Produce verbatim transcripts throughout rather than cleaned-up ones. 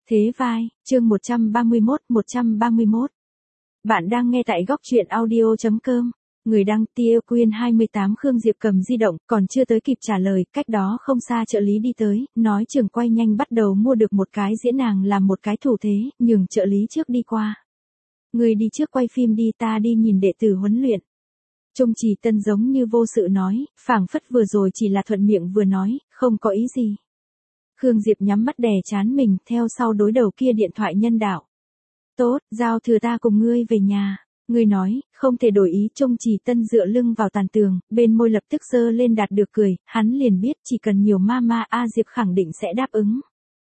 Thế vai, chương một trăm ba mươi mốt, một trăm ba mươi mốt. Bạn đang nghe tại góc truyện audio chấm com. Người đăng Tia Quyên hai mươi tám. Khương Diệp cầm di động, còn chưa tới kịp trả lời, cách đó không xa trợ lý đi tới, nói trường quay nhanh bắt đầu mua được một cái diễn, nàng làm một cái thủ thế, nhường trợ lý trước đi qua. Người đi trước quay phim đi, ta đi nhìn đệ tử huấn luyện. Trung Trì Tân giống như vô sự nói, phảng phất vừa rồi chỉ là thuận miệng vừa nói, không có ý gì. Khương Diệp nhắm mắt đè chán mình, theo sau đối đầu kia điện thoại nhân đạo. Tốt, giao thừa ta cùng ngươi về nhà. Ngươi nói, không thể đổi ý. Trung Trì Tân dựa lưng vào tàn tường, bên môi lập tức giơ lên đạt được cười, hắn liền biết chỉ cần nhiều mama A Diệp khẳng định sẽ đáp ứng.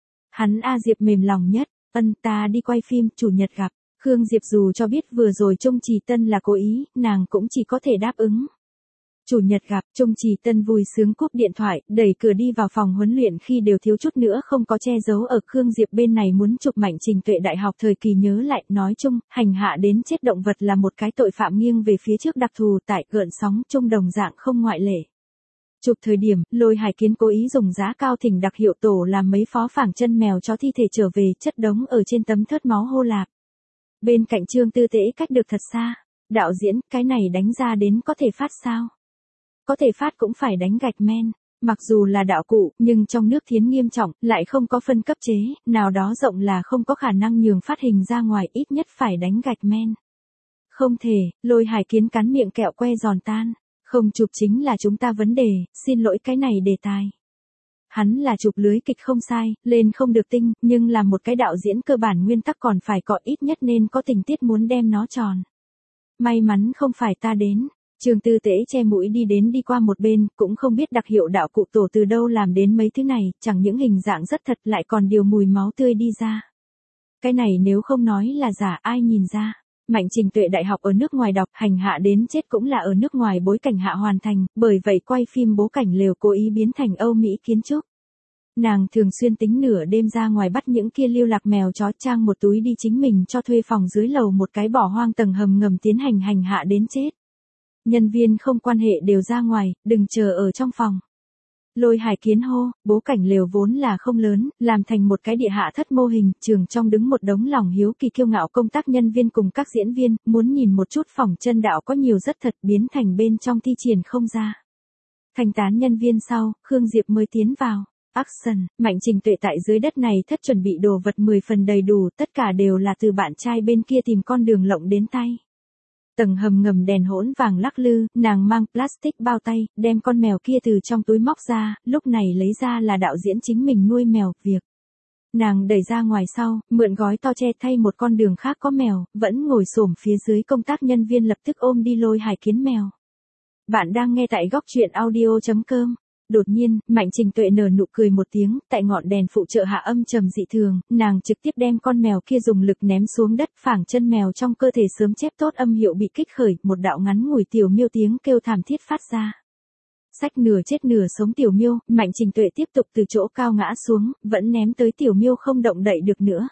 Hắn A Diệp mềm lòng nhất, ân ta đi quay phim, chủ nhật gặp. Khương Diệp dù cho biết vừa rồi Trung Trì Tân là cố ý, nàng cũng chỉ có thể đáp ứng. Chủ nhật gặp. Trung Trì Tân vui sướng cúp điện thoại, đẩy cửa đi vào phòng huấn luyện khi đều thiếu chút nữa không có che giấu ở. Khương Diệp bên này muốn chụp Mạnh Trình Tuệ đại học thời kỳ nhớ lại, nói chung, hành hạ đến chết động vật là một cái tội phạm nghiêng về phía trước đặc thù tại gợn sóng chung đồng dạng không ngoại lệ. Chụp thời điểm, Lôi Hải Kiến cố ý dùng giá cao thỉnh đặc hiệu tổ làm mấy phó phảng chân mèo chó thi thể trở về, chất đống ở trên tấm thớt máu hô lạp. Bên cạnh Trương Tư Tễ cách được thật xa. Đạo diễn, cái này đánh ra đến có thể phát sao? Có thể phát cũng phải đánh gạch men. Mặc dù là đạo cụ, nhưng trong nước thiến nghiêm trọng, lại không có phân cấp chế, nào đó rộng là không có khả năng nhường phát hình ra ngoài, ít nhất phải đánh gạch men. Không thể. Lôi Hải Kiến cắn miệng kẹo que giòn tan. Không chụp chính là chúng ta vấn đề, xin lỗi cái này đề tài. Hắn là chụp lưới kịch không sai, lên không được tinh, nhưng là một cái đạo diễn cơ bản nguyên tắc còn phải có, ít nhất nên có tình tiết muốn đem nó tròn. May mắn không phải ta đến. Trương Tư Tễ che mũi đi đến đi qua một bên, cũng không biết đặc hiệu đạo cụ tổ từ đâu làm đến mấy thứ này, chẳng những hình dạng rất thật lại còn điều mùi máu tươi đi ra. Cái này nếu không nói là giả ai nhìn ra. Mạnh Trình Tuệ đại học ở nước ngoài đọc, hành hạ đến chết cũng là ở nước ngoài bối cảnh hạ hoàn thành, bởi vậy quay phim bố cảnh lều cố ý biến thành Âu Mỹ kiến trúc. Nàng thường xuyên tính nửa đêm ra ngoài bắt những kia lưu lạc mèo chó, trang một túi đi chính mình cho thuê phòng dưới lầu một cái bỏ hoang tầng hầm ngầm tiến hành hành hạ đến chết. Nhân viên không quan hệ đều ra ngoài, đừng chờ ở trong phòng. Lôi Hải Kiến hô, bố cảnh lều vốn là không lớn, làm thành một cái địa hạ thất mô hình, trường trong đứng một đống lòng hiếu kỳ kiêu ngạo công tác nhân viên cùng các diễn viên, muốn nhìn một chút phòng chân đạo có nhiều rất thật, biến thành bên trong thi triển không ra. Thành tán nhân viên sau, Khương Diệp mới tiến vào. Action, Mạnh Trình Tuệ tại dưới đất này thất chuẩn bị đồ vật mười phần đầy đủ, tất cả đều là từ bạn trai bên kia tìm con đường lộng đến tay. Tầng hầm ngầm đèn hỗn vàng lắc lư, nàng mang plastic bao tay, đem con mèo kia từ trong túi móc ra, lúc này lấy ra là đạo diễn chính mình nuôi mèo, việc. Nàng đẩy ra ngoài sau, mượn gói to che thay một con đường khác có mèo, vẫn ngồi xổm phía dưới công tác nhân viên lập tức ôm đi Lôi Hải Kiến mèo. Bạn đang nghe tại góc truyện audio chấm com. Đột nhiên, Mạnh Trình Tuệ nở nụ cười một tiếng, tại ngọn đèn phụ trợ hạ âm trầm dị thường, nàng trực tiếp đem con mèo kia dùng lực ném xuống đất, phảng chân mèo trong cơ thể sớm chép tốt âm hiệu bị kích khởi, một đạo ngắn ngủi tiểu miêu tiếng kêu thảm thiết phát ra. Sách nửa chết nửa sống tiểu miêu, Mạnh Trình Tuệ tiếp tục từ chỗ cao ngã xuống, vẫn ném tới tiểu miêu không động đậy được nữa.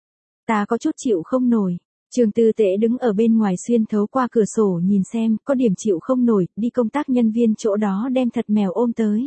Ta có chút chịu không nổi. Trương Tư Tễ đứng ở bên ngoài xuyên thấu qua cửa sổ nhìn xem, có điểm chịu không nổi, đi công tác nhân viên chỗ đó đem thật mèo ôm tới.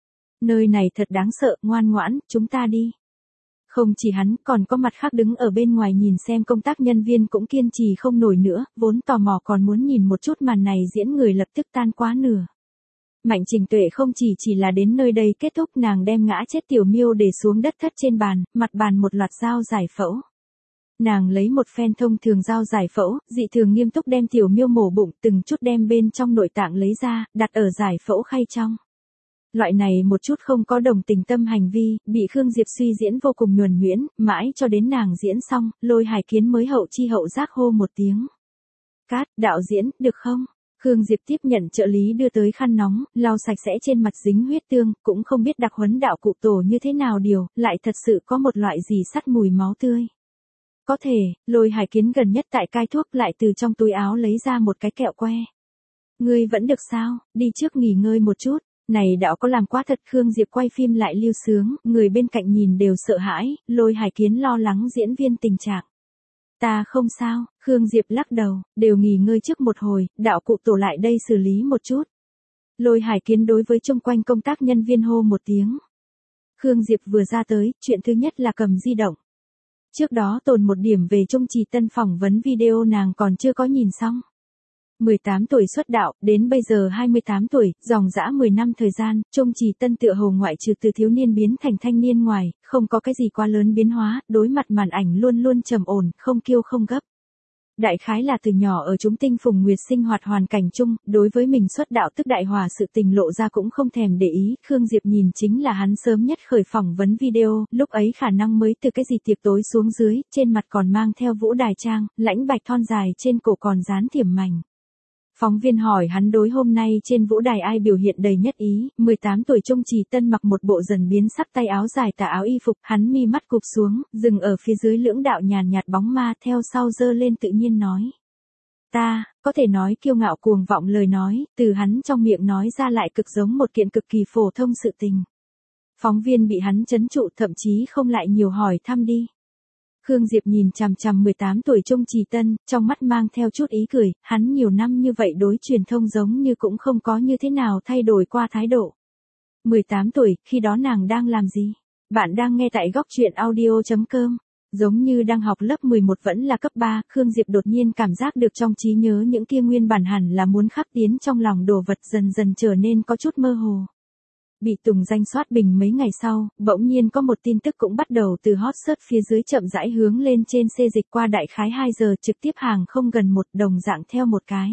Nơi này thật đáng sợ, ngoan ngoãn, chúng ta đi. Không chỉ hắn, còn có mặt khác đứng ở bên ngoài nhìn xem công tác nhân viên cũng kiên trì không nổi nữa, vốn tò mò còn muốn nhìn một chút màn này diễn người lập tức tan quá nửa. Mạnh Trình Tuệ không chỉ chỉ là đến nơi đây kết thúc, nàng đem ngã chết tiểu miêu để xuống đất thất trên bàn, mặt bàn một loạt dao giải phẫu. Nàng lấy một phen thông thường dao giải phẫu, dị thường nghiêm túc đem tiểu miêu mổ bụng, từng chút đem bên trong nội tạng lấy ra, đặt ở giải phẫu khay trong. Loại này một chút không có đồng tình tâm hành vi, bị Khương Diệp suy diễn vô cùng nhuần nhuyễn, mãi cho đến nàng diễn xong, Lôi Hải Kiến mới hậu chi hậu giác hô một tiếng. Cát, đạo diễn, được không? Khương Diệp tiếp nhận trợ lý đưa tới khăn nóng, lau sạch sẽ trên mặt dính huyết tương, cũng không biết đặc huấn đạo cụ tổ như thế nào điều, lại thật sự có một loại gì sắt mùi máu tươi. Có thể. Lôi Hải Kiến gần nhất tại cai thuốc lại từ trong túi áo lấy ra một cái kẹo que. Ngươi vẫn được sao, đi trước nghỉ ngơi một chút. Này đạo có làm quá thật. Khương Diệp quay phim lại lưu sướng, người bên cạnh nhìn đều sợ hãi, Lôi Hải Kiến lo lắng diễn viên tình trạng. Ta không sao. Khương Diệp lắc đầu, đều nghỉ ngơi trước một hồi, đạo cụ tổ lại đây xử lý một chút. Lôi Hải Kiến đối với chung quanh công tác nhân viên hô một tiếng. Khương Diệp vừa ra tới, chuyện thứ nhất là cầm di động. Trước đó tồn một điểm về Trung Trì Tân phỏng vấn video nàng còn chưa có nhìn xong. mười tám tuổi xuất đạo, đến bây giờ hai mươi tám tuổi, dòng dã mười năm thời gian, Trung Trì Tân tựa hồ ngoại trừ từ thiếu niên biến thành thanh niên ngoài, không có cái gì quá lớn biến hóa, đối mặt màn ảnh luôn luôn trầm ổn, không kiêu không gấp. Đại khái là từ nhỏ ở chúng tinh phùng nguyệt sinh hoạt hoàn cảnh chung, đối với mình xuất đạo tức đại hòa sự tình lộ ra cũng không thèm để ý, Khương Diệp nhìn chính là hắn sớm nhất khởi phỏng vấn video, lúc ấy khả năng mới từ cái gì tiệc tối xuống dưới, trên mặt còn mang theo vũ đài trang, lãnh bạch thon dài trên cổ còn dán thiểm mảnh. Phóng viên hỏi hắn đối hôm nay trên vũ đài ai biểu hiện đầy nhất ý, mười tám tuổi Trung Trì Tân mặc một bộ dần biến sắc tay áo dài tà áo y phục, hắn mi mắt cụp xuống, dừng ở phía dưới lưỡng đạo nhàn nhạt bóng ma theo sau dơ lên tự nhiên nói. Ta, có thể nói kiêu ngạo cuồng vọng lời nói, từ hắn trong miệng nói ra lại cực giống một kiện cực kỳ phổ thông sự tình. Phóng viên bị hắn chấn trụ thậm chí không lại nhiều hỏi thăm đi. Khương Diệp nhìn chằm chằm mười tám tuổi Trung Trì Tân, trong mắt mang theo chút ý cười, hắn nhiều năm như vậy đối truyền thông giống như cũng không có như thế nào thay đổi qua thái độ. mười tám tuổi, khi đó nàng đang làm gì? Bạn đang nghe tại góc truyện audio chấm com. Giống như đang học lớp mười một vẫn là cấp ba, Khương Diệp đột nhiên cảm giác được trong trí nhớ những kia nguyên bản hẳn là muốn khắc tiến trong lòng đồ vật dần dần trở nên có chút mơ hồ. Bị Tùng danh soát bình mấy ngày sau, bỗng nhiên có một tin tức cũng bắt đầu từ hot search phía dưới chậm rãi hướng lên trên xê dịch qua đại khái hai giờ trực tiếp hàng không gần một đồng dạng theo một cái.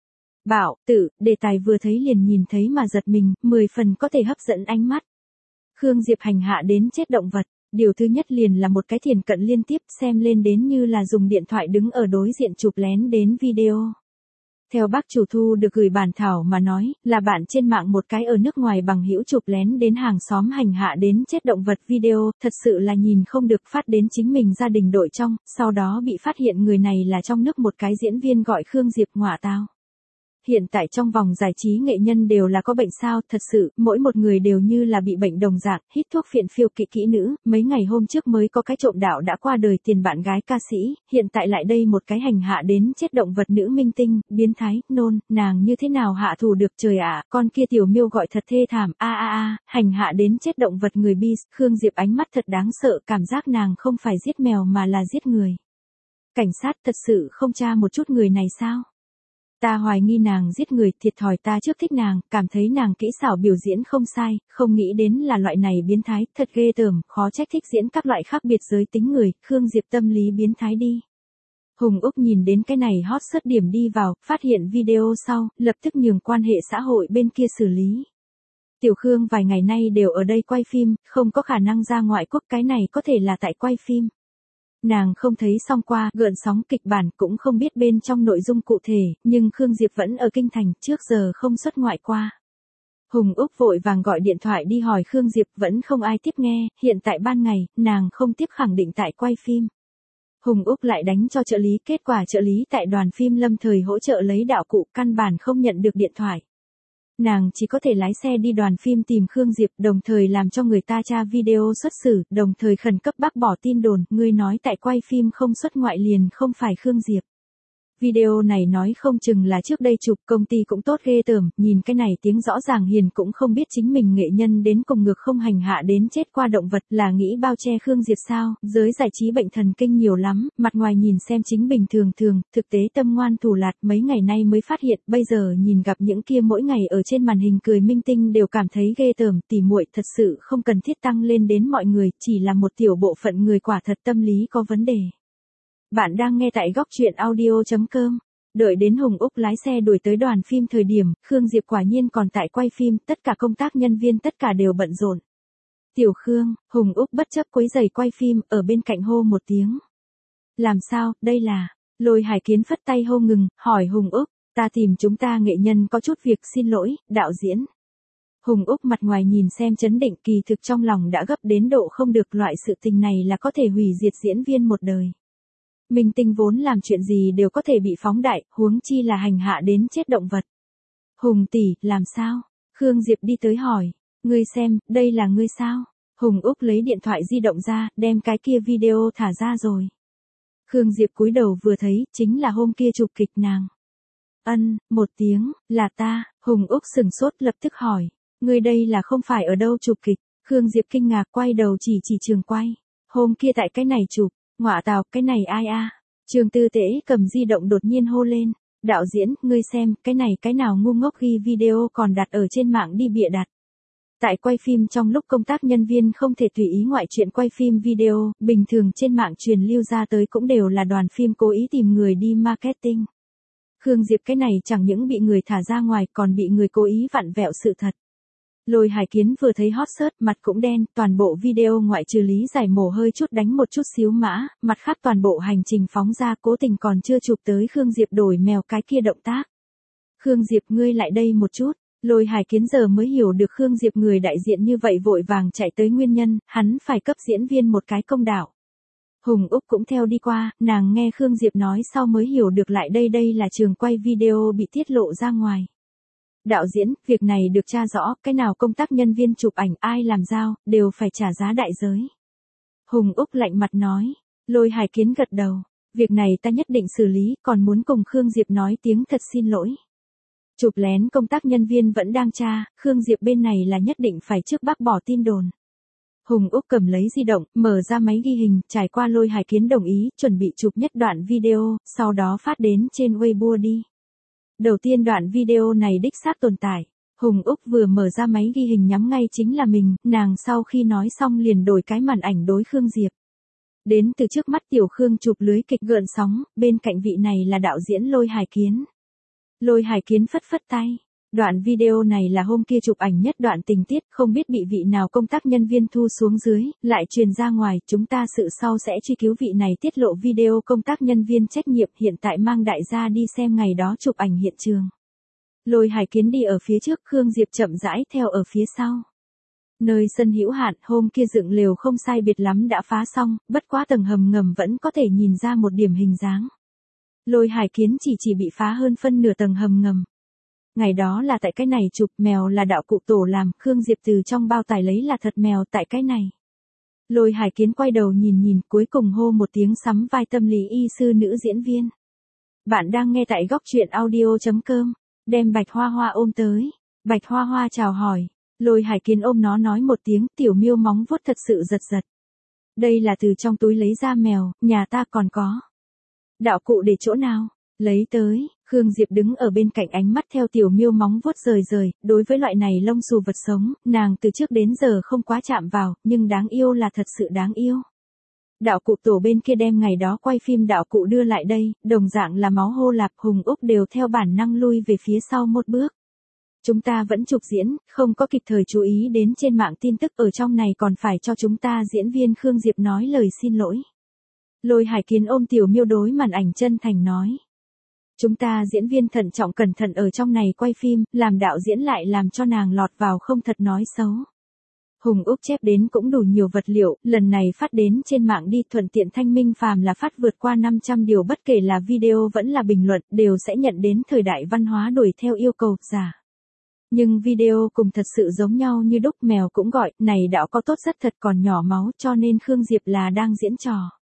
Bảo, tự, đề tài vừa thấy liền nhìn thấy mà giật mình, mười phần có thể hấp dẫn ánh mắt. Khương Diệp hành hạ đến chết động vật, điều thứ nhất liền là một cái thiền cận liên tiếp xem lên đến như là dùng điện thoại đứng ở đối diện chụp lén đến video. Theo bác chủ thu được gửi bản thảo mà nói, là bạn trên mạng một cái ở nước ngoài bằng hữu chụp lén đến hàng xóm hành hạ đến chết động vật video, thật sự là nhìn không được phát đến chính mình gia đình đội trong, sau đó bị phát hiện người này là trong nước một cái diễn viên gọi Khương Diệp ngọa tao. Hiện tại trong vòng giải trí nghệ nhân đều là có bệnh sao, thật sự, mỗi một người đều như là bị bệnh đồng dạng, hít thuốc phiện phiêu kỵ kỹ nữ, mấy ngày hôm trước mới có cái trộm đạo đã qua đời tiền bạn gái ca sĩ, hiện tại lại đây một cái hành hạ đến chết động vật nữ minh tinh, biến thái, nôn, nàng như thế nào hạ thủ được trời ạ, con kia tiểu miêu gọi thật thê thảm, a a a, hành hạ đến chết động vật người bi, Khương Diệp ánh mắt thật đáng sợ, cảm giác nàng không phải giết mèo mà là giết người. Cảnh sát thật sự không tra một chút người này sao? Ta hoài nghi nàng giết người, thiệt thòi ta trước thích nàng, cảm thấy nàng kỹ xảo biểu diễn không sai, không nghĩ đến là loại này biến thái, thật ghê tởm, khó trách thích diễn các loại khác biệt giới tính người, Khương Diệp tâm lý biến thái đi. Hùng Úc nhìn đến cái này hot search điểm đi vào, phát hiện video sau, lập tức nhường quan hệ xã hội bên kia xử lý. Tiểu Khương vài ngày nay đều ở đây quay phim, không có khả năng ra ngoại quốc, cái này có thể là tại quay phim. Nàng không thấy xong qua, gợn sóng kịch bản cũng không biết bên trong nội dung cụ thể, nhưng Khương Diệp vẫn ở kinh thành, trước giờ không xuất ngoại qua. Hùng Úc vội vàng gọi điện thoại đi hỏi Khương Diệp, vẫn không ai tiếp nghe, hiện tại ban ngày, nàng không tiếp khẳng định tại quay phim. Hùng Úc lại đánh cho trợ lý, kết quả trợ lý tại đoàn phim lâm thời hỗ trợ lấy đạo cụ, căn bản không nhận được điện thoại. Nàng chỉ có thể lái xe đi đoàn phim tìm Khương Diệp, đồng thời làm cho người ta tra video xuất xử, đồng thời khẩn cấp bác bỏ tin đồn, ngươi nói tại quay phim không xuất ngoại liền không phải Khương Diệp. Video này nói không chừng là trước đây chụp, công ty cũng tốt ghê tởm, nhìn cái này tiếng rõ ràng hiền cũng không biết chính mình nghệ nhân đến cùng ngược không hành hạ đến chết qua động vật, là nghĩ bao che Khương Diệp sao, giới giải trí bệnh thần kinh nhiều lắm, mặt ngoài nhìn xem chính bình thường thường, thực tế tâm ngoan thủ lạt, mấy ngày nay mới phát hiện, bây giờ nhìn gặp những kia mỗi ngày ở trên màn hình cười minh tinh đều cảm thấy ghê tởm, tỉ muội thật sự không cần thiết tăng lên đến mọi người, chỉ là một tiểu bộ phận người quả thật tâm lý có vấn đề. Bạn đang nghe tại góc truyện audio chấm com. Đợi đến Hùng Úc lái xe đuổi tới đoàn phim thời điểm, Khương Diệp quả nhiên còn tại quay phim, tất cả công tác nhân viên tất cả đều bận rộn. Tiểu Khương, Hùng Úc bất chấp quấy giày quay phim, ở bên cạnh hô một tiếng. Làm sao, đây là, Lôi Hải Kiến phất tay hô ngừng, hỏi Hùng Úc, ta tìm chúng ta nghệ nhân có chút việc, xin lỗi, đạo diễn. Hùng Úc mặt ngoài nhìn xem chấn định, kỳ thực trong lòng đã gấp đến độ không được, loại sự tình này là có thể hủy diệt diễn viên một đời. Minh tinh vốn làm chuyện gì đều có thể bị phóng đại, huống chi là hành hạ đến chết động vật. Hùng tỷ, làm sao? Khương Diệp đi tới hỏi, ngươi xem, đây là ngươi sao? Hùng Úc lấy điện thoại di động ra, đem cái kia video thả ra rồi. Khương Diệp cúi đầu vừa thấy, chính là hôm kia chụp kịch nàng. Ân, một tiếng, là ta, Hùng Úc sừng sốt lập tức hỏi, ngươi đây là không phải ở đâu chụp kịch? Khương Diệp kinh ngạc quay đầu chỉ chỉ trường quay, hôm kia tại cái này chụp. Ngọa tào, cái này ai a? Trương Tư Tế cầm di động đột nhiên hô lên. Đạo diễn, ngươi xem, cái này cái nào ngu ngốc ghi video còn đặt ở trên mạng đi bịa đặt. Tại quay phim trong lúc công tác nhân viên không thể tùy ý ngoại chuyện quay phim video, bình thường trên mạng truyền lưu ra tới cũng đều là đoàn phim cố ý tìm người đi marketing. Khương Diệp cái này chẳng những bị người thả ra ngoài còn bị người cố ý vặn vẹo sự thật. Lôi Hải Kiến vừa thấy hot search, mặt cũng đen, toàn bộ video ngoại trừ Lý Giải mổ hơi chút đánh một chút xíu mã, mặt khác toàn bộ hành trình phóng ra cố tình còn chưa chụp tới Khương Diệp đổi mèo cái kia động tác. Khương Diệp ngươi lại đây một chút, Lôi Hải Kiến giờ mới hiểu được Khương Diệp người đại diện như vậy vội vàng chạy tới nguyên nhân, hắn phải cấp diễn viên một cái công đạo. Hùng Úc cũng theo đi qua, nàng nghe Khương Diệp nói sau mới hiểu được lại đây đây là trường quay video bị tiết lộ ra ngoài. Đạo diễn, việc này được tra rõ, cái nào công tác nhân viên chụp ảnh ai làm giao, đều phải trả giá đại giới. Hùng Úc lạnh mặt nói, Lôi Hải Kiến gật đầu, việc này ta nhất định xử lý, còn muốn cùng Khương Diệp nói tiếng thật xin lỗi. Chụp lén công tác nhân viên vẫn đang tra, Khương Diệp bên này là nhất định phải trước bác bỏ tin đồn. Hùng Úc cầm lấy di động, mở ra máy ghi hình, trải qua Lôi Hải Kiến đồng ý, chuẩn bị chụp nhất đoạn video, sau đó phát đến trên Weibo đi. Đầu tiên đoạn video này đích xác tồn tại. Hùng Úc vừa mở ra máy ghi hình nhắm ngay chính là mình, nàng sau khi nói xong liền đổi cái màn ảnh đối Khương Diệp. Đến từ trước mắt tiểu Khương chụp lưới kịch gợn sóng, bên cạnh vị này là đạo diễn Lôi Hải Kiến. Lôi Hải Kiến phất phất tay. Đoạn video này là hôm kia chụp ảnh nhất đoạn tình tiết, không biết bị vị nào công tác nhân viên thu xuống dưới, lại truyền ra ngoài, chúng ta sự sau sẽ truy cứu vị này tiết lộ video công tác nhân viên trách nhiệm, hiện tại mang đại gia đi xem ngày đó chụp ảnh hiện trường. Lôi Hải Kiến đi ở phía trước, Khương Diệp chậm rãi theo ở phía sau. Nơi sân hữu hạn, hôm kia dựng lều không sai biệt lắm đã phá xong, bất quá tầng hầm ngầm vẫn có thể nhìn ra một điểm hình dáng. Lôi Hải Kiến chỉ chỉ bị phá hơn phân nửa tầng hầm ngầm. Ngày đó là tại cái này chụp, mèo là đạo cụ tổ làm, Khương Diệp từ trong bao tải lấy là thật mèo tại cái này. Lôi Hải Kiến quay đầu nhìn nhìn, cuối cùng hô một tiếng sắm vai tâm lý y sư nữ diễn viên. Bạn đang nghe tại góc truyện audio chấm com, đem Bạch Hoa Hoa ôm tới. Bạch Hoa Hoa chào hỏi, Lôi Hải Kiến ôm nó nói một tiếng, tiểu miêu móng vuốt thật sự giật giật. Đây là từ trong túi lấy ra mèo, nhà ta còn có. Đạo cụ để chỗ nào? Lấy tới. Khương Diệp đứng ở bên cạnh ánh mắt theo tiểu miêu móng vuốt rời rời, đối với loại này lông xù vật sống, nàng từ trước đến giờ không quá chạm vào, nhưng đáng yêu là thật sự đáng yêu. Đạo cụ tổ bên kia đem ngày đó quay phim đạo cụ đưa lại đây, đồng dạng là máu hô lạp, Hùng Úc đều theo bản năng lui về phía sau một bước. Chúng ta vẫn chụp diễn, không có kịp thời chú ý đến trên mạng tin tức ở trong này còn phải cho chúng ta diễn viên Khương Diệp nói lời xin lỗi. Lôi Hải Kiến ôm tiểu miêu đối màn ảnh chân thành nói. Chúng ta diễn viên thận trọng cẩn thận ở trong này quay phim, làm đạo diễn lại làm cho nàng lọt vào không thật nói xấu. Hùng Úc chép đến cũng đủ nhiều vật liệu, lần này phát đến trên mạng đi, thuận tiện thanh minh phàm là phát vượt qua năm trăm điều, bất kể là video vẫn là bình luận, đều sẽ nhận đến thời đại văn hóa đuổi theo yêu cầu, giả. Nhưng video cùng thật sự giống nhau như đúc, mèo cũng gọi, này đạo có tốt rất thật còn nhỏ máu, cho nên Khương Diệp là đang diễn trò.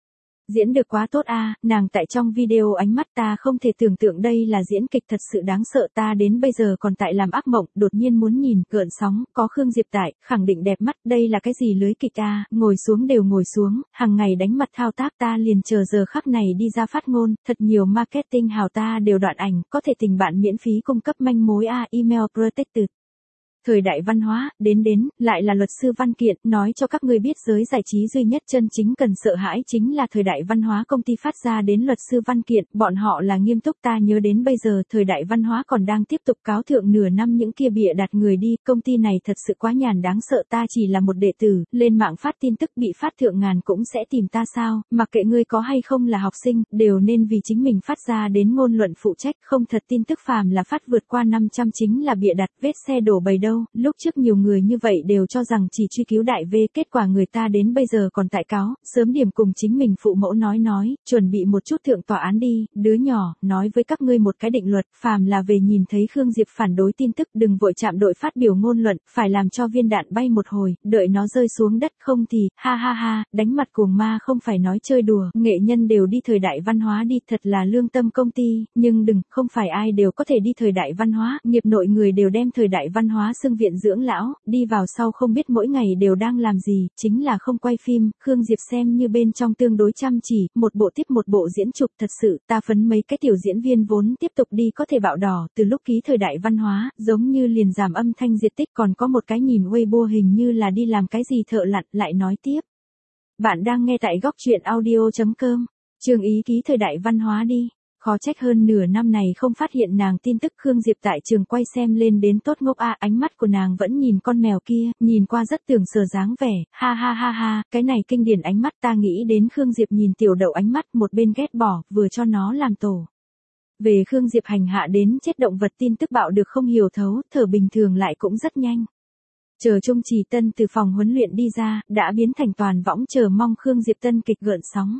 Diễn được quá tốt a, à, nàng tại trong video ánh mắt ta không thể tưởng tượng đây là diễn kịch thật sự đáng sợ, ta đến bây giờ còn tại làm ác mộng, đột nhiên muốn nhìn, gợn sóng, có Khương Diệp tại, khẳng định đẹp mắt, đây là cái gì lưới kịch a, à, ngồi xuống đều ngồi xuống, hàng ngày đánh mặt thao tác, ta liền chờ giờ khắc này đi ra phát ngôn, thật nhiều marketing hào ta đều đoạn ảnh, có thể tình bạn miễn phí cung cấp manh mối a, à, email protected. Thời đại văn hóa, đến đến, lại là luật sư văn kiện, nói cho các ngươi biết giới giải trí duy nhất chân chính cần sợ hãi chính là thời đại văn hóa công ty phát ra đến luật sư văn kiện, bọn họ là nghiêm túc, ta nhớ đến bây giờ thời đại văn hóa còn đang tiếp tục cáo thượng nửa năm những kia bịa đặt người đi, công ty này thật sự quá nhàn đáng sợ, ta chỉ là một đệ tử, lên mạng phát tin tức bị phát thượng ngàn cũng sẽ tìm ta sao, mặc kệ ngươi có hay không là học sinh, đều nên vì chính mình phát ra đến ngôn luận phụ trách, không thật tin tức phàm là phát vượt qua năm trăm chính là bịa đặt, vết xe đổ bầy đâu. Lúc trước nhiều người như vậy đều cho rằng chỉ truy cứu đại V, kết quả người ta đến bây giờ còn tại cáo, sớm điểm cùng chính mình phụ mẫu nói nói, chuẩn bị một chút thượng tòa án đi, đứa nhỏ, nói với các ngươi một cái định luật, phàm là về nhìn thấy Khương Diệp phản đối tin tức đừng vội chạm đội phát biểu ngôn luận, phải làm cho viên đạn bay một hồi, đợi nó rơi xuống đất không thì, ha ha ha, đánh mặt cuồng ma không phải nói chơi đùa, nghệ nhân đều đi thời đại văn hóa đi, thật là lương tâm công ty, nhưng đừng, không phải ai đều có thể đi thời đại văn hóa, nghiệp nội người đều đem thời đại văn hóa xưng viện dưỡng lão, đi vào sau không biết mỗi ngày đều đang làm gì, chính là không quay phim, Khương Diệp xem như bên trong tương đối chăm chỉ, một bộ tiếp một bộ diễn chụp thật sự, ta phấn mấy cái tiểu diễn viên vốn tiếp tục đi có thể bạo đỏ, từ lúc ký thời đại văn hóa, giống như liền giảm âm thanh diệt tích, còn có một cái nhìn Weibo hình như là đi làm cái gì thợ lặn, lại nói tiếp. Bạn đang nghe tại góc truyện audio.com, Trường Ý ký thời đại văn hóa đi. Khó trách hơn nửa năm này không phát hiện nàng tin tức. Khương Diệp tại trường quay xem lên đến tốt ngốc a, ánh mắt của nàng vẫn nhìn con mèo kia, nhìn qua rất tưởng sờ dáng vẻ, ha ha ha ha, cái này kinh điển ánh mắt, ta nghĩ đến Khương Diệp nhìn tiểu đậu ánh mắt, một bên ghét bỏ, vừa cho nó làm tổ. Về Khương Diệp hành hạ đến chết động vật tin tức bạo được không hiểu thấu, thở bình thường lại cũng rất nhanh. Chờ Trung Trì Tân từ phòng huấn luyện đi ra, đã biến thành toàn võng chờ mong Khương Diệp tân kịch gợn sóng.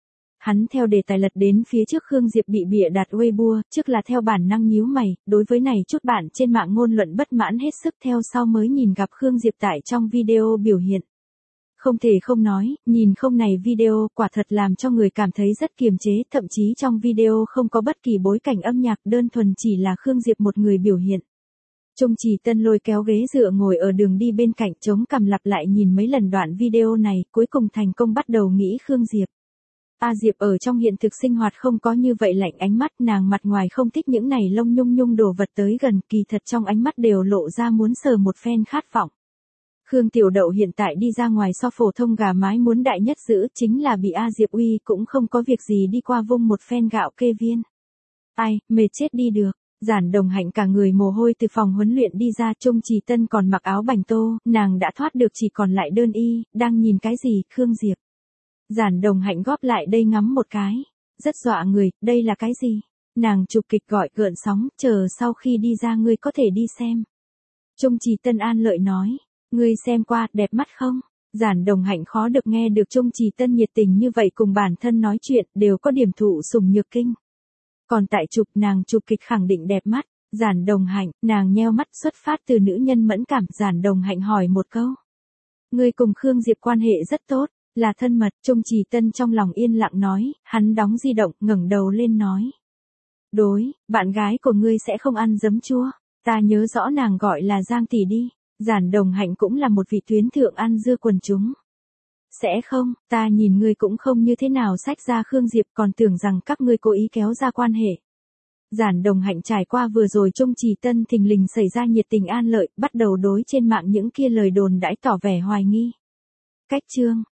Hắn theo đề tài lật đến phía trước Khương Diệp bị bịa đặt Weibo, trước là theo bản năng nhíu mày, đối với này chút bạn trên mạng ngôn luận bất mãn hết sức, theo sau mới nhìn gặp Khương Diệp tại trong video biểu hiện. Không thể không nói, nhìn không này video, quả thật làm cho người cảm thấy rất kiềm chế, thậm chí trong video không có bất kỳ bối cảnh âm nhạc, đơn thuần chỉ là Khương Diệp một người biểu hiện. Trung Trì Tân lôi kéo ghế dựa ngồi ở đường đi bên cạnh, chống cằm lặp lại nhìn mấy lần đoạn video này, cuối cùng thành công bắt đầu nghĩ Khương Diệp. A Diệp ở trong hiện thực sinh hoạt không có như vậy lạnh ánh mắt, nàng mặt ngoài không thích những này lông nhung nhung đồ vật tới gần, kỳ thật trong ánh mắt đều lộ ra muốn sờ một phen khát vọng. Khương Tiểu Đậu hiện tại đi ra ngoài so phổ thông gà mái muốn đại nhất giữ, chính là bị A Diệp uy cũng không có việc gì đi qua vung một phen gạo kê viên. Ai, mệt chết đi được. Giản Đồng Hạnh cả người mồ hôi từ phòng huấn luyện đi ra, Trung Trì Tân còn mặc áo bành tô, nàng đã thoát được chỉ còn lại đơn y, đang nhìn cái gì, Khương Diệp. Giản Đồng Hạnh góp lại đây ngắm một cái, rất dọa người, đây là cái gì? Nàng chụp kịch gọi gợn sóng, chờ sau khi đi ra ngươi có thể đi xem. Trung Trì Tân an lợi nói, ngươi xem qua, đẹp mắt không? Giản Đồng Hạnh khó được nghe được Trung Trì Tân nhiệt tình như vậy cùng bản thân nói chuyện, đều có điểm thụ sủng nhược kinh. Còn tại chụp, nàng chụp kịch khẳng định đẹp mắt. Giản Đồng Hạnh, nàng nheo mắt, xuất phát từ nữ nhân mẫn cảm. Giản Đồng Hạnh hỏi một câu. Ngươi cùng Khương Diệp quan hệ rất tốt, là thân mật. Trung Trì Tân trong lòng yên lặng nói, hắn đóng di động, ngẩng đầu lên nói. Đối, bạn gái của ngươi sẽ không ăn giấm chua. Ta nhớ rõ nàng gọi là Giang tỷ đi. Giản Đồng Hạnh cũng là một vị tuyến thượng ăn dưa quần chúng. Sẽ không, ta nhìn ngươi cũng không như thế nào xách ra Khương Diệp, còn tưởng rằng các ngươi cố ý kéo ra quan hệ. Giản Đồng Hạnh trải qua vừa rồi Trung Trì Tân thình lình xảy ra nhiệt tình an lợi, bắt đầu đối trên mạng những kia lời đồn đãi tỏ vẻ hoài nghi. Cách chương,